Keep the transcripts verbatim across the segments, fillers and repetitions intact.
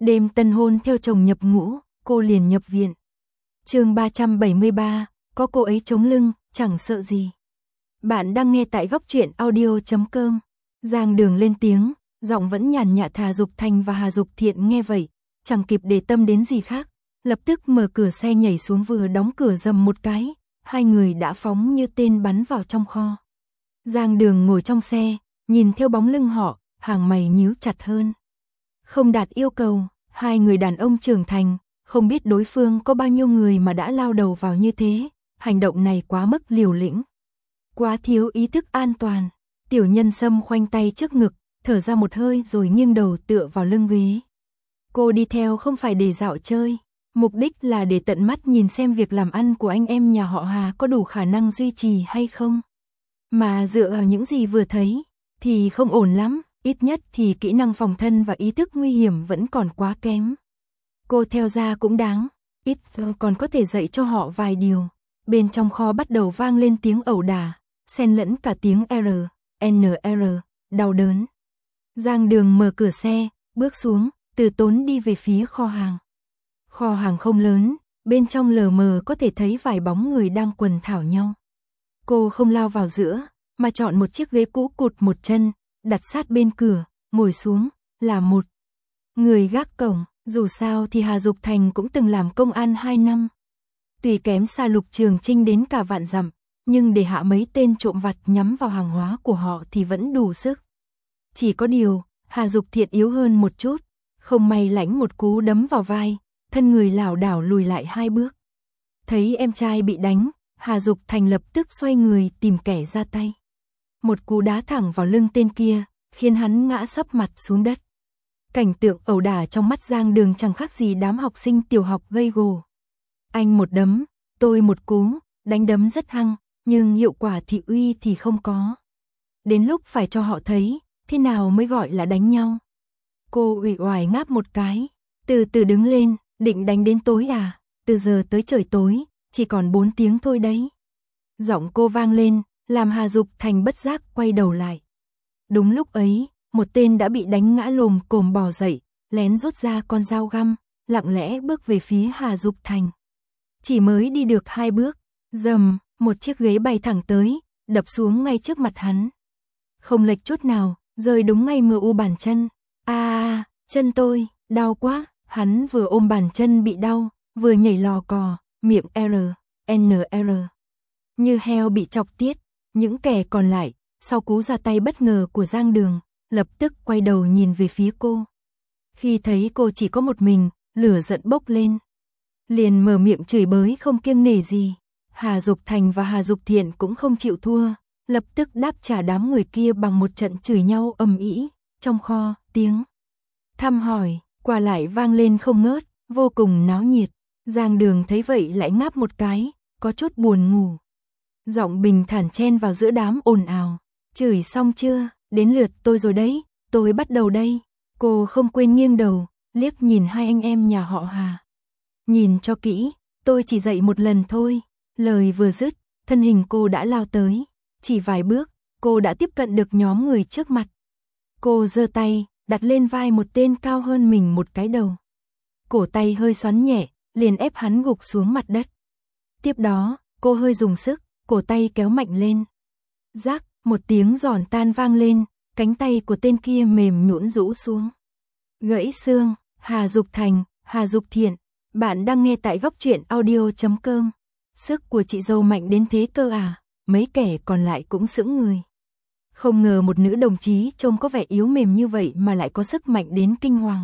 Đêm tân hôn theo chồng nhập ngũ, cô liền nhập viện. Chương ba trăm bảy mươi ba, có cô ấy chống lưng, chẳng sợ gì. Bạn đang nghe tại góc truyện audio chấm com. Giang Đường lên tiếng, giọng vẫn nhàn nhạt. Hà Dục Thành và Hà Dục Thiện nghe vậy, chẳng kịp để tâm đến gì khác, lập tức mở cửa xe nhảy xuống, vừa đóng cửa rầm một cái, hai người đã phóng như tên bắn vào trong kho. Giang Đường ngồi trong xe, nhìn theo bóng lưng họ, hàng mày nhíu chặt hơn. Không đạt yêu cầu, hai người đàn ông trưởng thành, không biết đối phương có bao nhiêu người mà đã lao đầu vào như thế, hành động này quá mức liều lĩnh, quá thiếu ý thức an toàn. Tiểu Nhân Sâm khoanh tay trước ngực, thở ra một hơi rồi nghiêng đầu tựa vào lưng ghế. Cô đi theo không phải để dạo chơi, mục đích là để tận mắt nhìn xem việc làm ăn của anh em nhà họ Hà có đủ khả năng duy trì hay không. Mà dựa vào những gì vừa thấy, thì không ổn lắm, ít nhất thì kỹ năng phòng thân và ý thức nguy hiểm vẫn còn quá kém. Cô theo ra cũng đáng, ít còn có thể dạy cho họ vài điều. Bên trong kho bắt đầu vang lên tiếng ẩu đả, xen lẫn cả tiếng R, N R, đau đớn. Giang Đường mở cửa xe, bước xuống, từ tốn đi về phía kho hàng. Kho hàng không lớn, bên trong lờ mờ có thể thấy vài bóng người đang quần thảo nhau. Cô không lao vào giữa, mà chọn một chiếc ghế cũ cụt một chân, đặt sát bên cửa, ngồi xuống, là một người gác cổng. Dù sao thì Hà Dục Thành cũng từng làm công an hai năm. Tuy kém xa Lục Trường Trinh đến cả vạn dặm, nhưng để hạ mấy tên trộm vặt nhắm vào hàng hóa của họ thì vẫn đủ sức. Chỉ có điều, Hà Dục Thiện yếu hơn một chút, không may lãnh một cú đấm vào vai, thân người lảo đảo lùi lại hai bước. Thấy em trai bị đánh, Hà Dục Thành lập tức xoay người tìm kẻ ra tay. Một cú đá thẳng vào lưng tên kia, khiến hắn ngã sấp mặt xuống đất. Cảnh tượng ẩu đả trong mắt Giang Đường chẳng khác gì đám học sinh tiểu học gây gổ. Anh một đấm, tôi một cú, đánh đấm rất hăng, nhưng hiệu quả thị uy thì không có. Đến lúc phải cho họ thấy, thế nào mới gọi là đánh nhau. Cô uể oải ngáp một cái, từ từ đứng lên, định đánh đến tối à, từ giờ tới trời tối, chỉ còn bốn tiếng thôi đấy. Giọng cô vang lên, làm Hà Dục Thành bất giác quay đầu lại. Đúng lúc ấy, một tên đã bị đánh ngã lồm cồm bò dậy, lén rút ra con dao găm, lặng lẽ bước về phía Hà Dục Thành. Chỉ mới đi được hai bước, rầm, một chiếc ghế bay thẳng tới, đập xuống ngay trước mặt hắn. Không lệch chút nào, rơi đúng ngay mờ u bàn chân. A, à, chân tôi, đau quá. Hắn vừa ôm bàn chân bị đau, vừa nhảy lò cò, miệng R, N R. Như heo bị chọc tiết. Những kẻ còn lại, sau cú ra tay bất ngờ của Giang Đường, lập tức quay đầu nhìn về phía cô. Khi thấy cô chỉ có một mình, lửa giận bốc lên. Liền mở miệng chửi bới không kiêng nể gì. Hà Dục Thành và Hà Dục Thiện cũng không chịu thua, lập tức đáp trả đám người kia bằng một trận chửi nhau ầm ĩ. Trong kho, tiếng thăm hỏi, qua lại vang lên không ngớt, vô cùng náo nhiệt. Giang Đường thấy vậy lại ngáp một cái, có chút buồn ngủ. Giọng bình thản chen vào giữa đám ồn ào. Chửi xong chưa, đến lượt tôi rồi đấy, tôi bắt đầu đây. Cô không quên nghiêng đầu, liếc nhìn hai anh em nhà họ Hà. Nhìn cho kỹ, tôi chỉ dạy một lần thôi. Lời vừa dứt, thân hình cô đã lao tới. Chỉ vài bước, cô đã tiếp cận được nhóm người trước mặt. Cô giơ tay, đặt lên vai một tên cao hơn mình một cái đầu. Cổ tay hơi xoắn nhẹ, liền ép hắn gục xuống mặt đất. Tiếp đó, cô hơi dùng sức, cổ tay kéo mạnh lên. Rác, một tiếng giòn tan vang lên, cánh tay của tên kia mềm nhũn rũ xuống. Gãy xương. Hà Dục Thành, Hà Dục Thiện, bạn đang nghe tại góc truyện audio chấm com. Sức của chị dâu mạnh đến thế cơ à? Mấy kẻ còn lại cũng sững người. Không ngờ một nữ đồng chí trông có vẻ yếu mềm như vậy mà lại có sức mạnh đến kinh hoàng.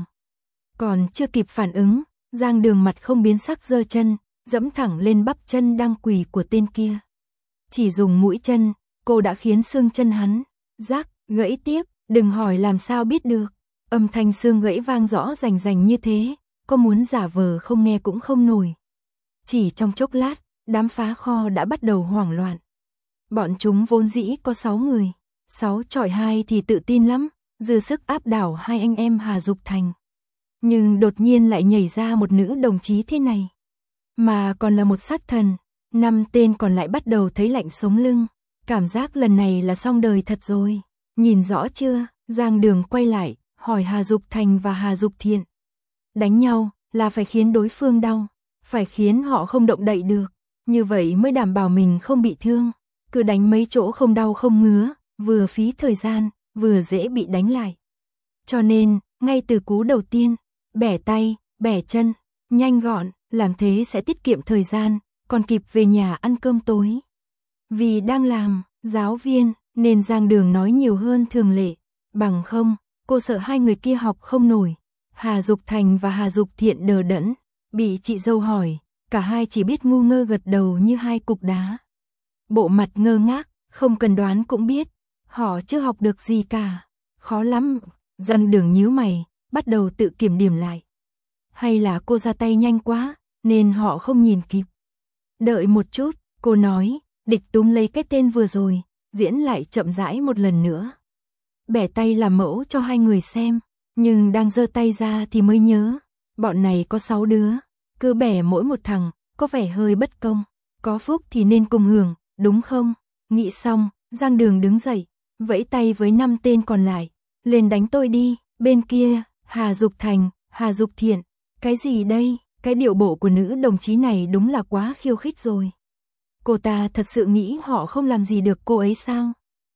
Còn chưa kịp phản ứng, Giang Đường mặt không biến sắc giơ chân, dẫm thẳng lên bắp chân đang quỳ của tên kia. Chỉ dùng mũi chân, cô đã khiến xương chân hắn rác, gãy tiếp, đừng hỏi làm sao biết được. Âm thanh xương gãy vang rõ rành rành như thế, có muốn giả vờ không nghe cũng không nổi. Chỉ trong chốc lát, đám phá kho đã bắt đầu hoảng loạn. Bọn chúng vốn dĩ có sáu người, sáu chọi hai thì tự tin lắm, dư sức áp đảo hai anh em Hà Dục Thành. Nhưng đột nhiên lại nhảy ra một nữ đồng chí thế này, mà còn là một sát thần. Năm tên còn lại bắt đầu thấy lạnh sống lưng, cảm giác lần này là xong đời thật rồi. Nhìn rõ chưa? Giang Đường quay lại, hỏi Hà Dục Thành và Hà Dục Thiện. Đánh nhau là phải khiến đối phương đau, phải khiến họ không động đậy được, như vậy mới đảm bảo mình không bị thương. Cứ đánh mấy chỗ không đau không ngứa, vừa phí thời gian, vừa dễ bị đánh lại. Cho nên, ngay từ cú đầu tiên, bẻ tay, bẻ chân, nhanh gọn, làm thế sẽ tiết kiệm thời gian, còn kịp về nhà ăn cơm tối. Vì đang làm giáo viên, nên Giang Đường nói nhiều hơn thường lệ, bằng không, cô sợ hai người kia học không nổi. Hà Dục Thành và Hà Dục Thiện đờ đẫn, bị chị dâu hỏi, cả hai chỉ biết ngu ngơ gật đầu như hai cục đá. Bộ mặt ngơ ngác, không cần đoán cũng biết, họ chưa học được gì cả, khó lắm. Giang Đường nhíu mày, bắt đầu tự kiểm điểm lại. Hay là cô ra tay nhanh quá, nên họ không nhìn kịp. Đợi một chút, cô nói, địch túm lấy cái tên vừa rồi, diễn lại chậm rãi một lần nữa. Bẻ tay làm mẫu cho hai người xem, nhưng đang giơ tay ra thì mới nhớ, bọn này có sáu đứa, cứ bẻ mỗi một thằng, có vẻ hơi bất công, có phúc thì nên cùng hưởng, đúng không? Nghĩ xong, Giang Đường đứng dậy, vẫy tay với năm tên còn lại, lên đánh tôi đi. Bên kia, Hà Dục Thành, Hà Dục Thiện, cái gì đây? Cái điệu bộ của nữ đồng chí này đúng là quá khiêu khích rồi. Cô ta thật sự nghĩ họ không làm gì được cô ấy sao?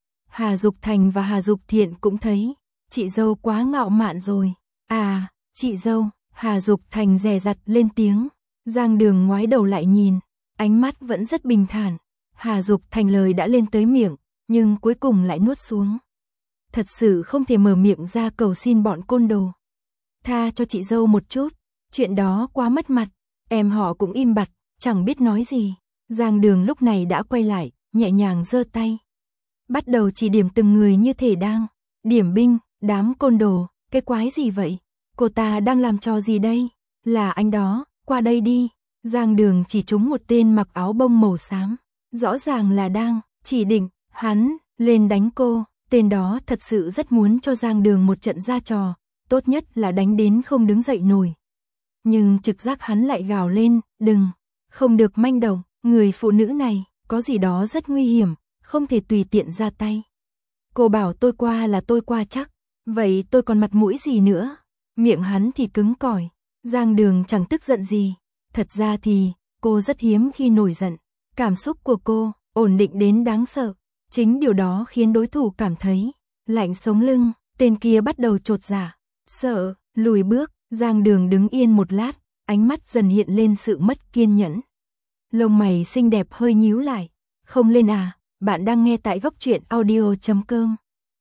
Hà Dục Thành và Hà Dục Thiện cũng thấy, chị dâu quá ngạo mạn rồi. À, chị dâu, Hà Dục Thành dè dặt lên tiếng. Giang Đường ngoái đầu lại nhìn, ánh mắt vẫn rất bình thản. Hà Dục Thành lời đã lên tới miệng, nhưng cuối cùng lại nuốt xuống. Thật sự không thể mở miệng ra cầu xin bọn côn đồ. Tha cho chị dâu một chút, chuyện đó quá mất mặt. Em họ cũng im bặt, chẳng biết nói gì. Giang Đường lúc này đã quay lại, nhẹ nhàng giơ tay. Bắt đầu chỉ điểm từng người như thể đang điểm binh, đám côn đồ, cái quái gì vậy? Cô ta đang làm trò gì đây? Là anh đó, qua đây đi. Giang Đường chỉ trúng một tên mặc áo bông màu xám, rõ ràng là đang chỉ định hắn lên đánh cô. Tên đó thật sự rất muốn cho Giang Đường một trận ra trò, tốt nhất là đánh đến không đứng dậy nổi. Nhưng trực giác hắn lại gào lên, đừng, không được manh động, người phụ nữ này, có gì đó rất nguy hiểm, không thể tùy tiện ra tay. Cô bảo tôi qua là tôi qua chắc, vậy tôi còn mặt mũi gì nữa? Miệng hắn thì cứng cỏi. Giang Đường chẳng tức giận gì, thật ra thì, cô rất hiếm khi nổi giận. Cảm xúc của cô, ổn định đến đáng sợ. Chính điều đó khiến đối thủ cảm thấy lạnh sống lưng, tên kia bắt đầu chột dạ, sợ, lùi bước. Giang Đường đứng yên một lát, ánh mắt dần hiện lên sự mất kiên nhẫn. Lông mày xinh đẹp hơi nhíu lại. Không lên à, bạn đang nghe tại góc truyện audio chấm com.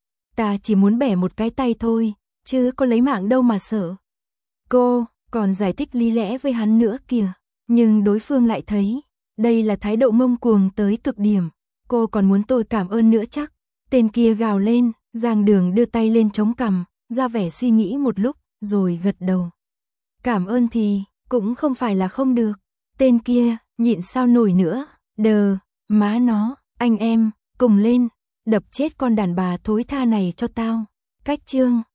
Ta chỉ muốn bẻ một cái tay thôi, chứ có lấy mạng đâu mà sợ. Cô còn giải thích lý lẽ với hắn nữa kìa, nhưng đối phương lại thấy đây là thái độ ngông cuồng tới cực điểm. Cô còn muốn tôi cảm ơn nữa chắc. Tên kia gào lên. Giang Đường đưa tay lên chống cằm, ra vẻ suy nghĩ một lúc, rồi gật đầu. Cảm ơn thì, cũng không phải là không được. Tên kia, nhịn sao nổi nữa. Đờ, má nó, anh em, cùng lên, đập chết con đàn bà thối tha này cho tao. Cách chương